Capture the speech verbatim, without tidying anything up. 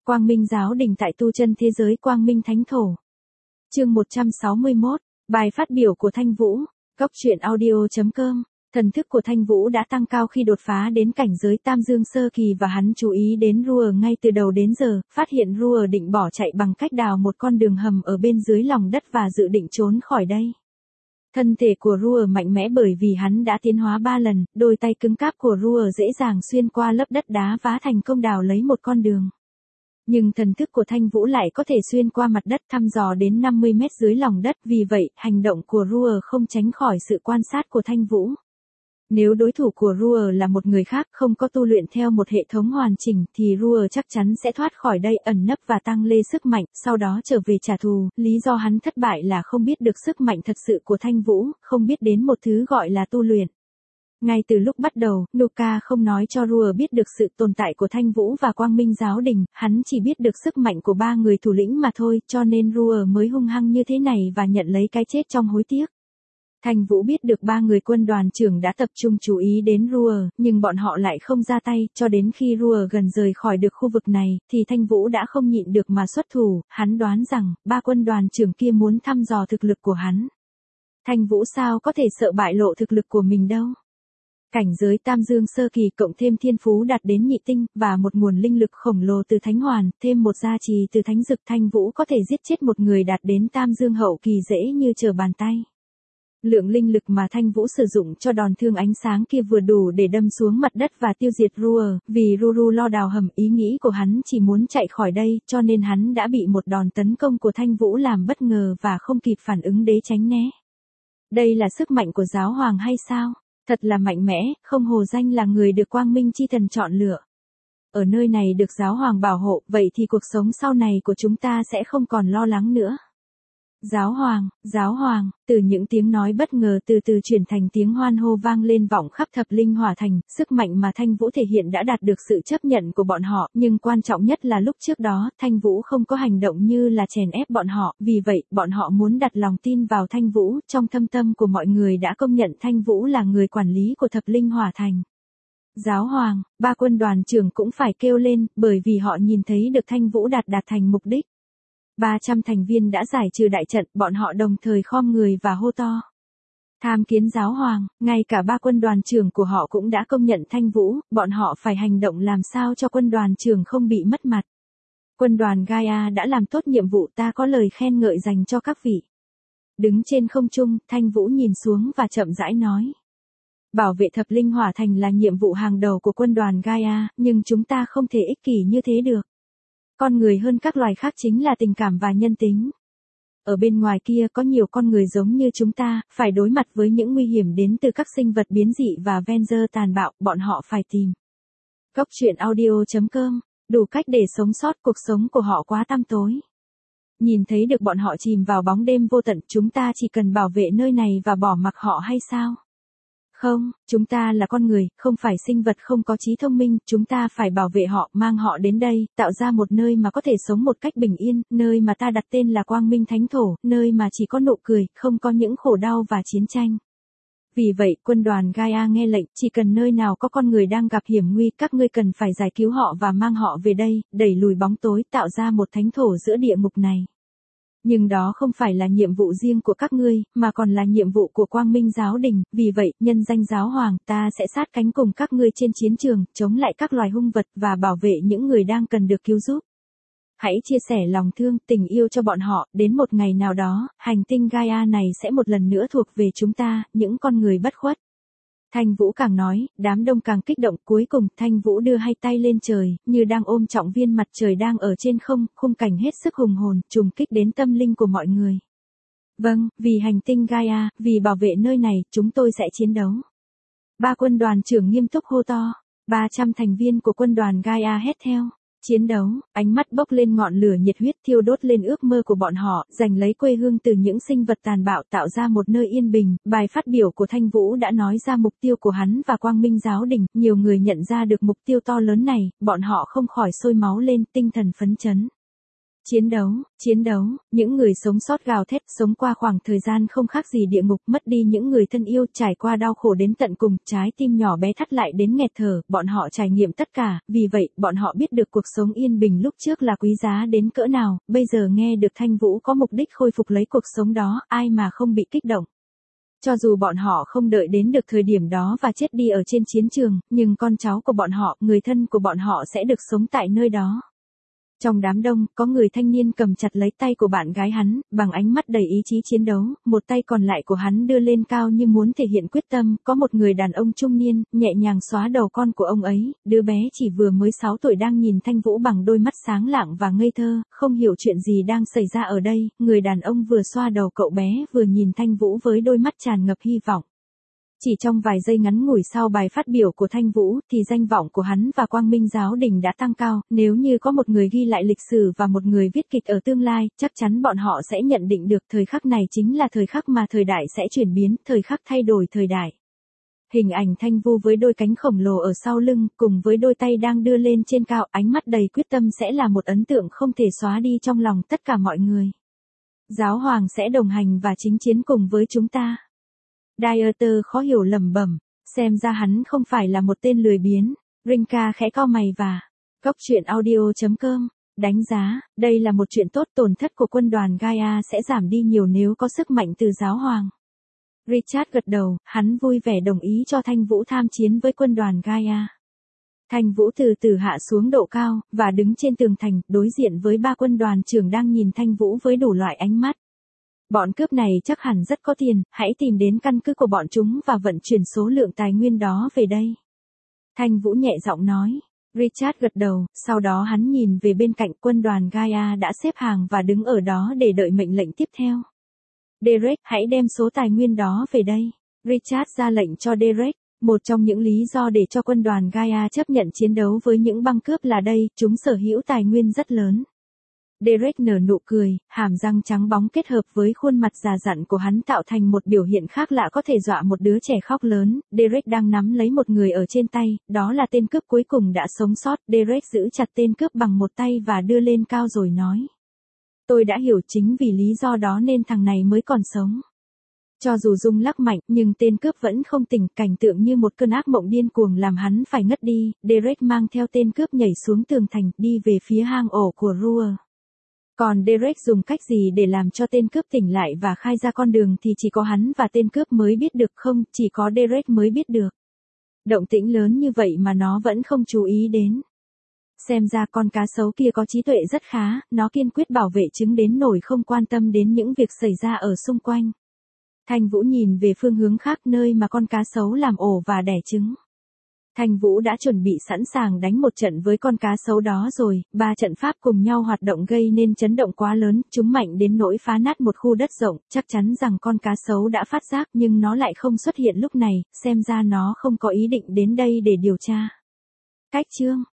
Quang Minh Giáo Đình tại tu chân thế giới Quang Minh Thánh Thổ. Chương một trăm sáu mươi mốt, bài phát biểu của Thanh Vũ, Cốc truyện audio chấm com. Thần thức của Thanh Vũ đã tăng cao khi đột phá đến cảnh giới Tam Dương Sơ Kỳ và hắn chú ý đến Rua ngay từ đầu đến giờ, phát hiện Rua định bỏ chạy bằng cách đào một con đường hầm ở bên dưới lòng đất và dự định trốn khỏi đây. Thân thể của Rua mạnh mẽ bởi vì hắn đã tiến hóa ba lần, đôi tay cứng cáp của Rua dễ dàng xuyên qua lớp đất đá vá thành công đào lấy một con đường. Nhưng thần thức của Thanh Vũ lại có thể xuyên qua mặt đất thăm dò đến năm mươi mét dưới lòng đất, vì vậy, hành động của Rua không tránh khỏi sự quan sát của Thanh Vũ. Nếu đối thủ của Rua là một người khác không có tu luyện theo một hệ thống hoàn chỉnh thì Rua chắc chắn sẽ thoát khỏi đây, ẩn nấp và tăng lên sức mạnh, sau đó trở về trả thù. Lý do hắn thất bại là không biết được sức mạnh thật sự của Thanh Vũ, không biết đến một thứ gọi là tu luyện. Ngay từ lúc bắt đầu, Nuka không nói cho Rua biết được sự tồn tại của Thanh Vũ và Quang Minh Giáo Đình, hắn chỉ biết được sức mạnh của ba người thủ lĩnh mà thôi, cho nên Rua mới hung hăng như thế này và nhận lấy cái chết trong hối tiếc. Thanh Vũ biết được ba người quân đoàn trưởng đã tập trung chú ý đến Rua, nhưng bọn họ lại không ra tay, cho đến khi Rua gần rời khỏi được khu vực này, thì Thanh Vũ đã không nhịn được mà xuất thủ, hắn đoán rằng, ba quân đoàn trưởng kia muốn thăm dò thực lực của hắn. Thanh Vũ sao có thể sợ bại lộ thực lực của mình đâu. Cảnh giới Tam Dương Sơ Kỳ cộng thêm thiên phú đạt đến nhị tinh, và một nguồn linh lực khổng lồ từ Thánh Hoàn, thêm một gia trì từ Thánh Dực, Thanh Vũ có thể giết chết một người đạt đến Tam Dương Hậu Kỳ dễ như trở bàn tay. Lượng linh lực mà Thanh Vũ sử dụng cho đòn thương ánh sáng kia vừa đủ để đâm xuống mặt đất và tiêu diệt Rua, vì Ruru lo đào hầm, ý nghĩ của hắn chỉ muốn chạy khỏi đây, cho nên hắn đã bị một đòn tấn công của Thanh Vũ làm bất ngờ và không kịp phản ứng để tránh né. Đây là sức mạnh của Giáo Hoàng hay sao? Thật là mạnh mẽ, không hổ danh là người được Quang Minh Chi Thần chọn lựa. Ở nơi này được Giáo Hoàng bảo hộ, vậy thì cuộc sống sau này của chúng ta sẽ không còn lo lắng nữa. Giáo Hoàng, Giáo Hoàng, từ những tiếng nói bất ngờ từ từ chuyển thành tiếng hoan hô vang lên vọng khắp Thập Linh Hỏa Thành, sức mạnh mà Thanh Vũ thể hiện đã đạt được sự chấp nhận của bọn họ, nhưng quan trọng nhất là lúc trước đó, Thanh Vũ không có hành động như là chèn ép bọn họ, vì vậy, bọn họ muốn đặt lòng tin vào Thanh Vũ, trong thâm tâm của mọi người đã công nhận Thanh Vũ là người quản lý của Thập Linh Hỏa Thành. Giáo Hoàng, ba quân đoàn trưởng cũng phải kêu lên, bởi vì họ nhìn thấy được Thanh Vũ đạt đạt thành mục đích. ba trăm thành viên đã giải trừ đại trận, bọn họ đồng thời khom người và hô to. Tham kiến Giáo Hoàng, ngay cả ba quân đoàn trưởng của họ cũng đã công nhận Thanh Vũ, bọn họ phải hành động làm sao cho quân đoàn trưởng không bị mất mặt. Quân đoàn Gaia đã làm tốt nhiệm vụ, ta có lời khen ngợi dành cho các vị. Đứng trên không trung, Thanh Vũ nhìn xuống và chậm rãi nói. Bảo vệ Thập Linh Hỏa Thành là nhiệm vụ hàng đầu của quân đoàn Gaia, nhưng chúng ta không thể ích kỷ như thế được. Con người hơn các loài khác chính là tình cảm và nhân tính. Ở bên ngoài kia có nhiều con người giống như chúng ta, phải đối mặt với những nguy hiểm đến từ các sinh vật biến dị và Venger tàn bạo, bọn họ phải tìm. Cốc truyện audio chấm com, đủ cách để sống sót, cuộc sống của họ quá tăm tối. Nhìn thấy được bọn họ chìm vào bóng đêm vô tận, chúng ta chỉ cần bảo vệ nơi này và bỏ mặc họ hay sao? Không, chúng ta là con người, không phải sinh vật không có trí thông minh, chúng ta phải bảo vệ họ, mang họ đến đây, tạo ra một nơi mà có thể sống một cách bình yên, nơi mà ta đặt tên là Quang Minh Thánh Thổ, nơi mà chỉ có nụ cười, không có những khổ đau và chiến tranh. Vì vậy, quân đoàn Gaia nghe lệnh, chỉ cần nơi nào có con người đang gặp hiểm nguy, các ngươi cần phải giải cứu họ và mang họ về đây, đẩy lùi bóng tối, tạo ra một thánh thổ giữa địa ngục này. Nhưng đó không phải là nhiệm vụ riêng của các ngươi, mà còn là nhiệm vụ của Quang Minh Giáo Đình, vì vậy, nhân danh Giáo Hoàng, ta sẽ sát cánh cùng các ngươi trên chiến trường, chống lại các loài hung vật và bảo vệ những người đang cần được cứu giúp. Hãy chia sẻ lòng thương, tình yêu cho bọn họ, đến một ngày nào đó, hành tinh Gaia này sẽ một lần nữa thuộc về chúng ta, những con người bất khuất. Thanh Vũ càng nói, đám đông càng kích động, cuối cùng, Thanh Vũ đưa hai tay lên trời, như đang ôm trọng viên mặt trời đang ở trên không, khung cảnh hết sức hùng hồn, trùng kích đến tâm linh của mọi người. Vâng, vì hành tinh Gaia, vì bảo vệ nơi này, chúng tôi sẽ chiến đấu. Ba quân đoàn trưởng nghiêm túc hô to, ba trăm thành viên của quân đoàn Gaia hét theo. Chiến đấu, ánh mắt bốc lên ngọn lửa nhiệt huyết thiêu đốt lên ước mơ của bọn họ, giành lấy quê hương từ những sinh vật tàn bạo, tạo ra một nơi yên bình. Bài phát biểu của Thanh Vũ đã nói ra mục tiêu của hắn và Quang Minh Giáo Đình, nhiều người nhận ra được mục tiêu to lớn này, bọn họ không khỏi sôi máu lên, tinh thần phấn chấn. Chiến đấu, chiến đấu, những người sống sót gào thét, sống qua khoảng thời gian không khác gì địa ngục, mất đi những người thân yêu, trải qua đau khổ đến tận cùng, trái tim nhỏ bé thắt lại đến nghẹt thở, bọn họ trải nghiệm tất cả, vì vậy, bọn họ biết được cuộc sống yên bình lúc trước là quý giá đến cỡ nào, bây giờ nghe được Thanh Vũ có mục đích khôi phục lấy cuộc sống đó, ai mà không bị kích động. Cho dù bọn họ không đợi đến được thời điểm đó và chết đi ở trên chiến trường, nhưng con cháu của bọn họ, người thân của bọn họ sẽ được sống tại nơi đó. Trong đám đông, có người thanh niên cầm chặt lấy tay của bạn gái hắn, bằng ánh mắt đầy ý chí chiến đấu, một tay còn lại của hắn đưa lên cao như muốn thể hiện quyết tâm, có một người đàn ông trung niên, nhẹ nhàng xóa đầu con của ông ấy, đứa bé chỉ vừa mới sáu tuổi đang nhìn Thanh Vũ bằng đôi mắt sáng lạng và ngây thơ, không hiểu chuyện gì đang xảy ra ở đây, người đàn ông vừa xoa đầu cậu bé vừa nhìn Thanh Vũ với đôi mắt tràn ngập hy vọng. Chỉ trong vài giây ngắn ngủi sau bài phát biểu của Thanh Vũ thì danh vọng của hắn và Quang Minh Giáo Đình đã tăng cao, nếu như có một người ghi lại lịch sử và một người viết kịch ở tương lai, chắc chắn bọn họ sẽ nhận định được thời khắc này chính là thời khắc mà thời đại sẽ chuyển biến, thời khắc thay đổi thời đại. Hình ảnh Thanh Vũ với đôi cánh khổng lồ ở sau lưng, cùng với đôi tay đang đưa lên trên cao, ánh mắt đầy quyết tâm sẽ là một ấn tượng không thể xóa đi trong lòng tất cả mọi người. Giáo hoàng sẽ đồng hành và chính chiến cùng với chúng ta. Dieter khó hiểu lẩm bẩm, xem ra hắn không phải là một tên lười biếng. Rinka khẽ cau mày và Cốc truyện audio chấm com đánh giá, đây là một chuyện tốt, tổn thất của quân đoàn Gaia sẽ giảm đi nhiều nếu có sức mạnh từ giáo hoàng. Richard gật đầu, hắn vui vẻ đồng ý cho Thanh Vũ tham chiến với quân đoàn Gaia. Thanh Vũ từ từ hạ xuống độ cao, và đứng trên tường thành, đối diện với ba quân đoàn trưởng đang nhìn Thanh Vũ với đủ loại ánh mắt. Bọn cướp này chắc hẳn rất có tiền, hãy tìm đến căn cứ của bọn chúng và vận chuyển số lượng tài nguyên đó về đây. Thanh Vũ nhẹ giọng nói. Richard gật đầu, sau đó hắn nhìn về bên cạnh, quân đoàn Gaia đã xếp hàng và đứng ở đó để đợi mệnh lệnh tiếp theo. Derek, hãy đem số tài nguyên đó về đây. Richard ra lệnh cho Derek. Một trong những lý do để cho quân đoàn Gaia chấp nhận chiến đấu với những băng cướp là đây, chúng sở hữu tài nguyên rất lớn. Derek nở nụ cười, hàm răng trắng bóng kết hợp với khuôn mặt già dặn của hắn tạo thành một biểu hiện khác lạ có thể dọa một đứa trẻ khóc lớn. Derek đang nắm lấy một người ở trên tay, đó là tên cướp cuối cùng đã sống sót. Derek giữ chặt tên cướp bằng một tay và đưa lên cao rồi nói. Tôi đã hiểu, chính vì lý do đó nên thằng này mới còn sống. Cho dù rung lắc mạnh, nhưng tên cướp vẫn không tỉnh, cảnh tượng như một cơn ác mộng điên cuồng làm hắn phải ngất đi. Derek mang theo tên cướp nhảy xuống tường thành, đi về phía hang ổ của Ruhr. Còn Derek dùng cách gì để làm cho tên cướp tỉnh lại và khai ra con đường thì chỉ có hắn và tên cướp mới biết được, không, chỉ có Derek mới biết được. Động tĩnh lớn như vậy mà nó vẫn không chú ý đến. Xem ra con cá sấu kia có trí tuệ rất khá, nó kiên quyết bảo vệ trứng đến nỗi không quan tâm đến những việc xảy ra ở xung quanh. Thanh Vũ nhìn về phương hướng khác, nơi mà con cá sấu làm ổ và đẻ trứng. Thanh Vũ đã chuẩn bị sẵn sàng đánh một trận với con cá sấu đó rồi, ba trận pháp cùng nhau hoạt động gây nên chấn động quá lớn, chúng mạnh đến nỗi phá nát một khu đất rộng, chắc chắn rằng con cá sấu đã phát giác nhưng nó lại không xuất hiện lúc này, xem ra nó không có ý định đến đây để điều tra. Cách chương